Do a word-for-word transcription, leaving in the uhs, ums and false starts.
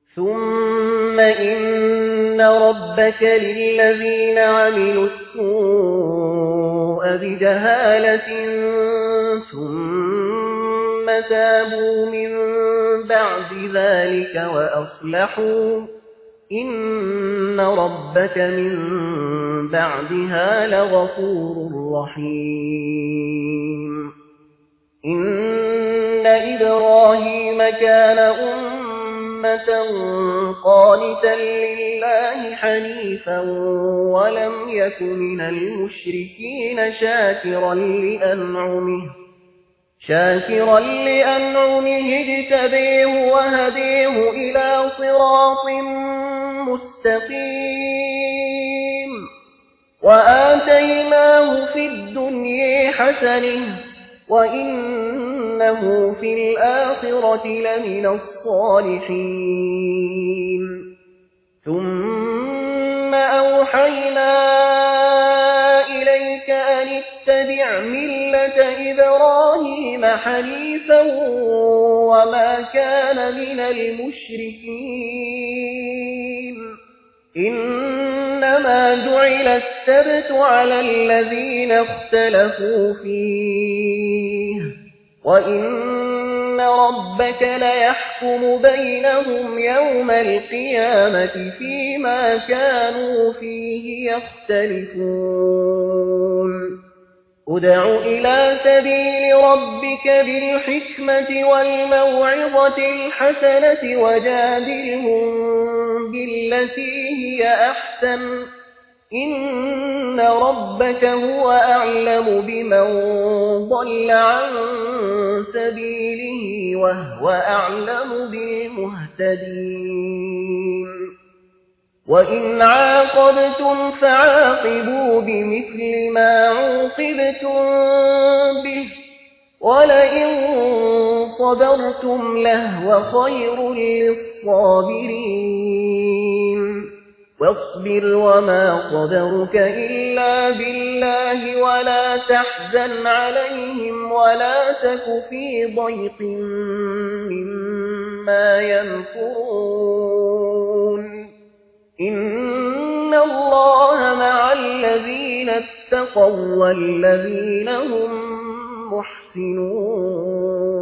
ثم إن ربك للذين عملوا السوء بجهالة ثم تابوا من بعد ذلك وأصلحوا إن ربك من بعدها لغفور رحيم. إن إبراهيم كان أمة قانتا لله حنيفا ولم يك من المشركين شاكرا لأنعمه شاكرا لأنعمه اجتبيه وهديه إلى صراط مستقيم وآتيناه في الدنيا حسنة وإنه في الآخرة لمن الصالحين. ثم أوحينا إليك أن اتبع ملة إبراهيم حنيفا وما كان من المشركين. إنما جعل السبت على الذين اختلفوا فيه وإن ربك ليحكم بينهم يوم القيامة فيما كانوا فيه يختلفون. ادع إلى سبيل ربك بالحكمة والموعظة الحسنة وجادلهم بالتي هي أحسن إن ربك هو أعلم بمن ضل عن سبيله وهو أعلم بالمهتدين. وإن عاقبتم فعاقبوا بمثل ما عوقبتم به ولئن صبرتم لهو خير للصابرين. واصبر وما صبرك إلا بالله ولا تحزن عليهم ولا تك في ضيق مما يمكرون. إن الله مع الذين اتقوا والذين هم محسنون.